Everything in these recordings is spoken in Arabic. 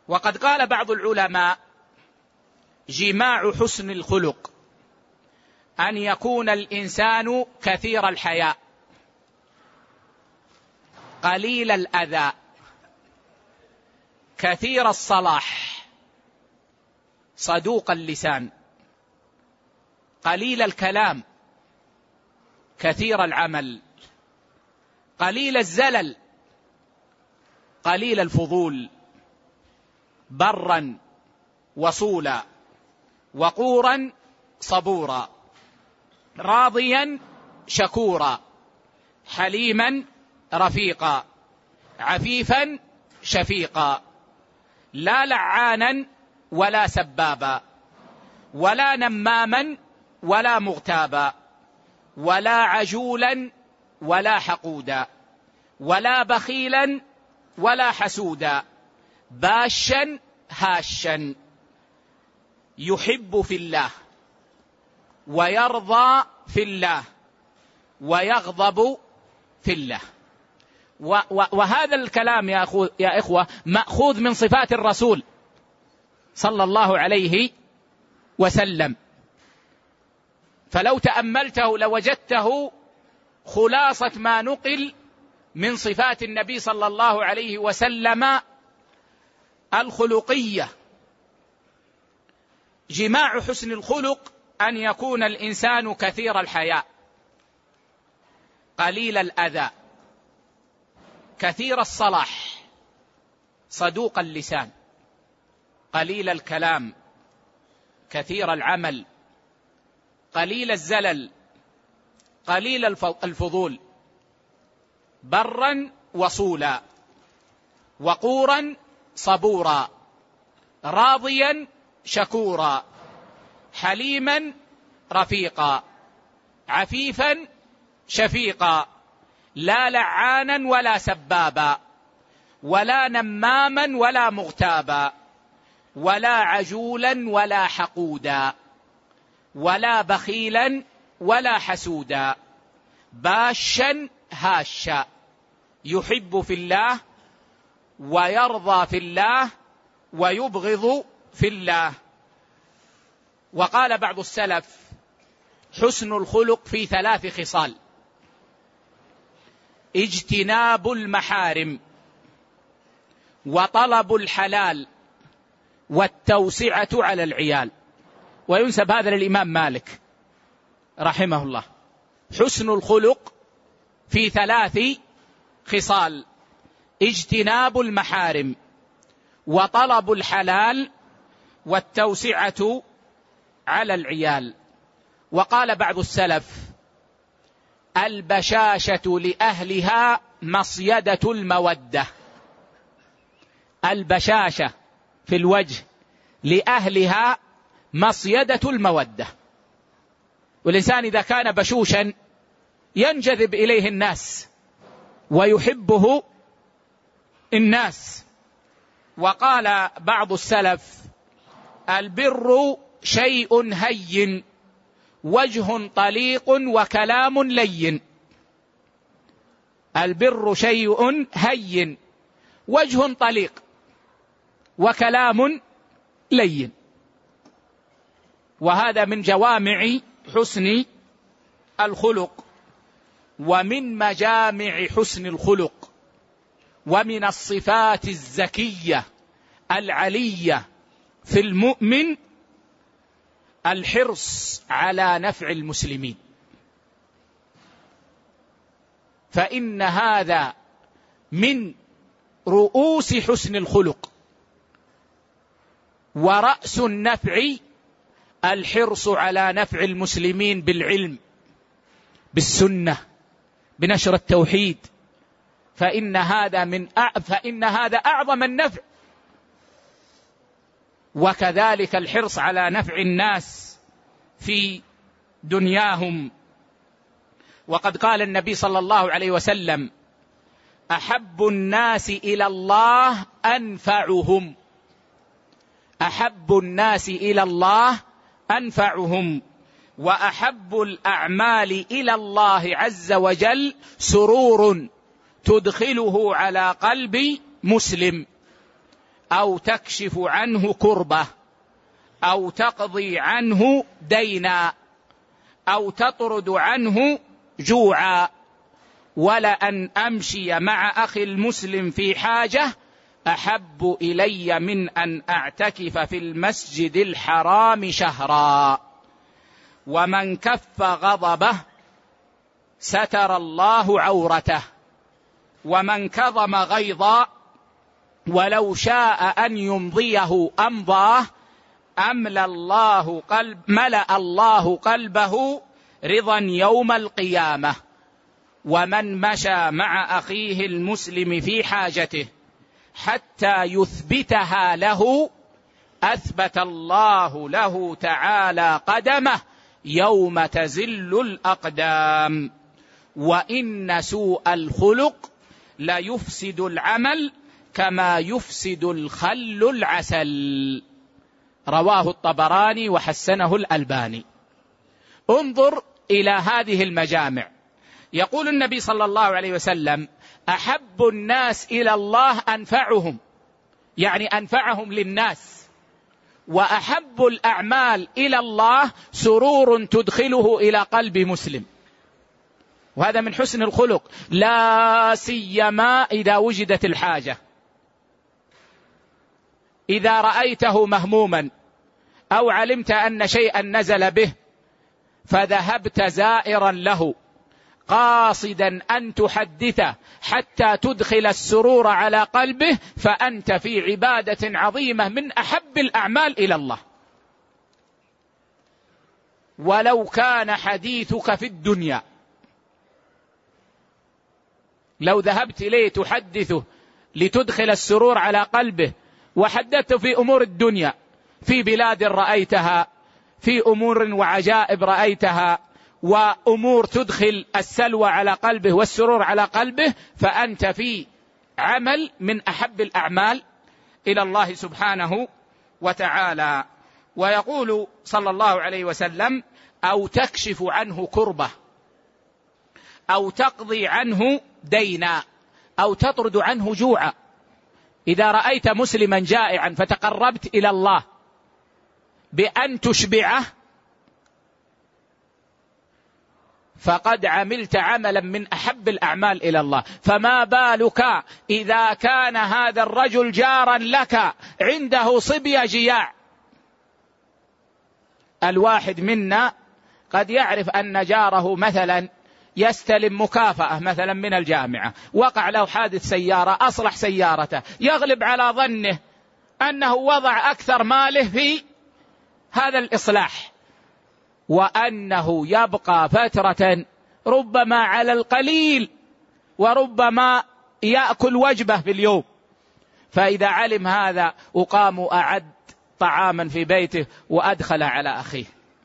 وقد قال بعض العلماء: جماع حسن الخلق أن يكون الإنسان كثير الحياء، قليل الأذى، كثير الصلاح، صدوق اللسان، قليل الكلام، كثير العمل، قليل الزلل، قليل الفضول، برا وصولا، وقورا صبورا، راضيا شكورا، حليما رفيقا، عفيفا شفيقا، لا لعانا ولا سبابا، ولا نماما ولا مغتابا، ولا عجولا ولا حقودا، ولا بخيلا ولا حسودا، باشا هاشا، يحب في الله ويرضى في الله ويغضب في الله. وهذا الكلام يا إخوة مأخوذ من صفات الرسول صلى الله عليه وسلم، فلو تأملته لوجدته خلاصة ما نقل من صفات النبي صلى الله عليه وسلم الخلقية. جماع حسن الخلق أن يكون الإنسان كثير الحياء، قليل الأذى، كثير الصلاح، صدوق اللسان، قليل الكلام، كثير العمل، قليل الزلل، قليل الفضول، برا وصولا، وقورا صبورا، راضيا شكورا، حليما رفيقا، عفيفا شفيقا، لا لعانا ولا سبابا، ولا نماما ولا مغتابا، ولا عجولا ولا حقودا، ولا بخيلا ولا حسودا، باشا هاشا، يحب في الله ويرضى في الله ويبغض في الله. وقال بعض السلف: حسن الخلق في 3 خصال: اجتناب المحارم، وطلب الحلال، والتوسعة على العيال. وينسب هذا للإمام مالك رحمه الله. حسن الخلق في 3 خصال: اجتناب المحارم، وطلب الحلال، والتوسعة على العيال. وقال بعض السلف: البشاشة لأهلها مصيدة المودة. البشاشة في الوجه لأهلها مصيدة المودة. والإنسان إذا كان بشوشا ينجذب إليه الناس ويحبه الناس. وقال بعض السلف: البر شيء هين، وجه طليق وكلام لين. البر شيء هين، وجه طليق، وكلام لين. وهذا من جوامع حسن الخلق. ومن مجامع حسن الخلق ومن الصفات الزكية العلية في المؤمن الحرص على نفع المسلمين، فإن هذا من رؤوس حسن الخلق. ورأس النفع الحرص على نفع المسلمين بالعلم، بالسنة، بنشر التوحيد، فإن هذا أعظم النفع. وكذلك الحرص على نفع الناس في دنياهم. وقد قال النبي صلى الله عليه وسلم: أحب الناس إلى الله أنفعهم. أحب الناس إلى الله أنفعهم. وأحب الأعمال إلى الله عز وجل سرور تدخله على قلب مسلم. أو تكشف عنه كربة، أو تقضي عنه دينا، أو تطرد عنه جوعا، ولأن أمشي مع أخي المسلم في حاجة أحب إلي من أن أعتكف في المسجد الحرام شهرا. ومن كف غضبه ستر الله عورته، ومن كظم غيظا ولو شاء أن يمضيه أمضاه ملأ الله قلبه رضا يوم القيامة. ومن مشى مع أخيه المسلم في حاجته حتى يثبتها له أثبت الله له تعالى قدمه يوم تزل الأقدام. وإن سوء الخلق ليفسد العمل كما يفسد الخل العسل. رواه الطبراني وحسنه الألباني. انظر إلى هذه المجامع. يقول النبي صلى الله عليه وسلم: أحب الناس إلى الله أنفعهم، يعني أنفعهم للناس. وأحب الأعمال إلى الله سرور تدخله إلى قلب مسلم، وهذا من حسن الخلق، لا سيما إذا وجدت الحاجة. إذا رأيته مهموما أو علمت أن شيئا نزل به فذهبت زائرا له قاصدا أن تحدثه حتى تدخل السرور على قلبه، فأنت في عبادة عظيمة من أحب الأعمال إلى الله. ولو كان حديثك في الدنيا، لو ذهبت إليه تحدثه لتدخل السرور على قلبه، وحدثته في أمور الدنيا، في بلاد رأيتها، في أمور وعجائب رأيتها، وأمور تدخل السلوى على قلبه والسرور على قلبه، فأنت في عمل من أحب الأعمال إلى الله سبحانه وتعالى. ويقول صلى الله عليه وسلم: أو تكشف عنه كربة، أو تقضي عنه دينا، أو تطرد عنه جوعا. إذا رأيت مسلما جائعا فتقربت إلى الله بأن تشبعه فقد عملت عملا من أحب الأعمال إلى الله. فما بالك إذا كان هذا الرجل جارا لك عنده صبية جياع. الواحد منا قد يعرف أن جاره مثلا يستلم مكافأة مثلا من الجامعة، وقع له حادث سيارة، أصلح سيارته، يغلب على ظنه أنه وضع أكثر ماله في هذا الإصلاح، وأنه يبقى فترة ربما على القليل، وربما يأكل وجبة في اليوم. فإذا علم هذا أقام أعد طعاما في بيته وأدخل على أخيه.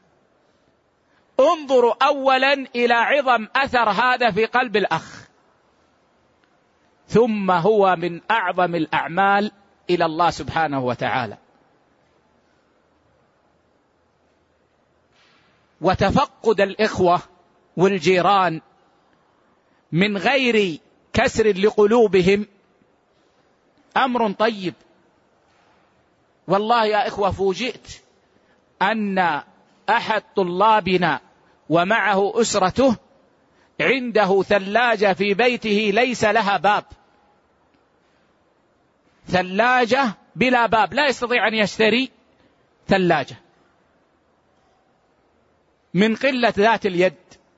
انظروا أولا إلى عظم أثر هذا في قلب الأخ، ثم هو من أعظم الأعمال إلى الله سبحانه وتعالى. وتفقد الإخوة والجيران من غير كسر لقلوبهم أمر طيب. والله يا إخوة فوجئت أن أحد طلابنا ومعه أسرته عنده ثلاجة في بيته ليس لها باب، ثلاجة بلا باب، لا يستطيع أن يشتري ثلاجة من قلة ذات اليد.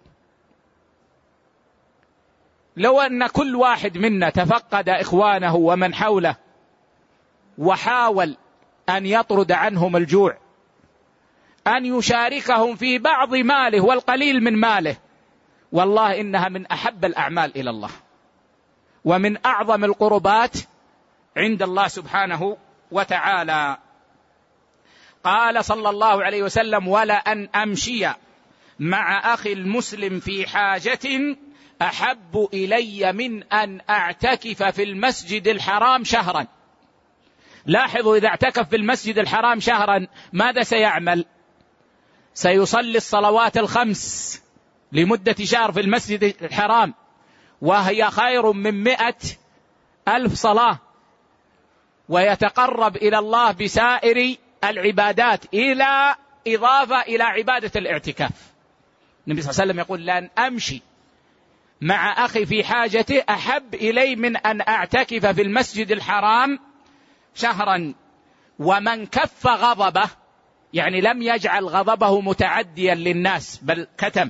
لو أن كل واحد منا تفقد إخوانه ومن حوله وحاول أن يطرد عنهم الجوع، أن يشاركهم في بعض ماله والقليل من ماله، والله إنها من أحب الأعمال إلى الله ومن أعظم القربات عند الله سبحانه وتعالى. قال صلى الله عليه وسلم: ولأن أمشي مع أخي المسلم في حاجة أحب إلي من أن أعتكف في المسجد الحرام شهرا. لاحظوا، إذا اعتكف في المسجد الحرام شهرا ماذا سيعمل؟ سيصلي الصلوات الخمس لمدة شهر في المسجد الحرام، وهي خير من 100,000 صلاة. ويتقرب إلى الله بسائر العبادات، إلى إضافة إلى عبادة الاعتكاف. النبي صلى الله عليه وسلم يقول: لن أمشي مع أخي في حاجته أحب إلي من أن أعتكف في المسجد الحرام شهرا. ومن كف غضبه، يعني لم يجعل غضبه متعديا للناس بل كتم،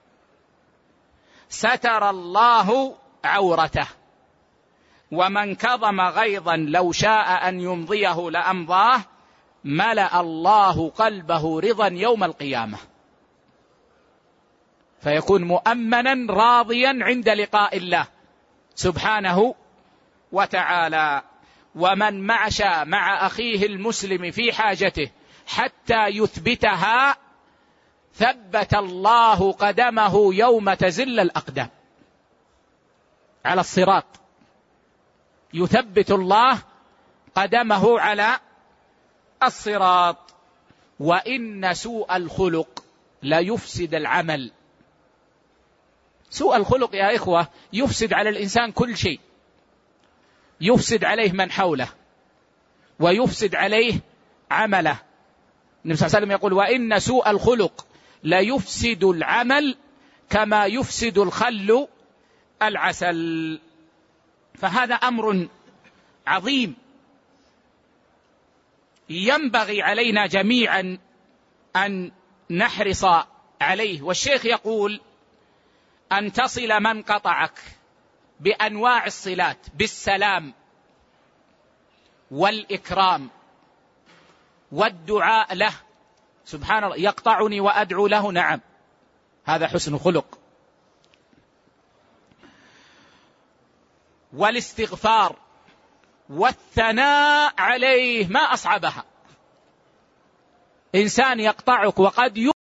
ستر الله عورته. ومن كظم غيظا لو شاء أن يمضيه لأمضاه، ملأ الله قلبه رضا يوم القيامة. فيكون مؤمنا راضيا عند لقاء الله سبحانه وتعالى. ومن مشى مع أخيه المسلم في حاجته حتى يثبتها، ثبت الله قدمه يوم تزل الأقدام على الصراط. يثبت الله قدمه على الصراط. وإن سوء الخلق لا يفسد العمل. سوء الخلق يا إخوة يفسد على الإنسان كل شيء، يفسد عليه من حوله ويفسد عليه عمله. النبي صلى الله عليه وسلم يقول: وإن سوء الخلق لا يفسد العمل كما يفسد الخل العسل. فهذا أمر عظيم ينبغي علينا جميعا أن نحرص عليه. والشيخ يقول: أن تصل من قطعك بأنواع الصلات، بالسلام والإكرام والدعاء له. سبحان الله، يقطعني وأدعو له، نعم، هذا حسن خلق. والاستغفار والثناء عليه، ما أصعبها. إنسان يقطعك وقد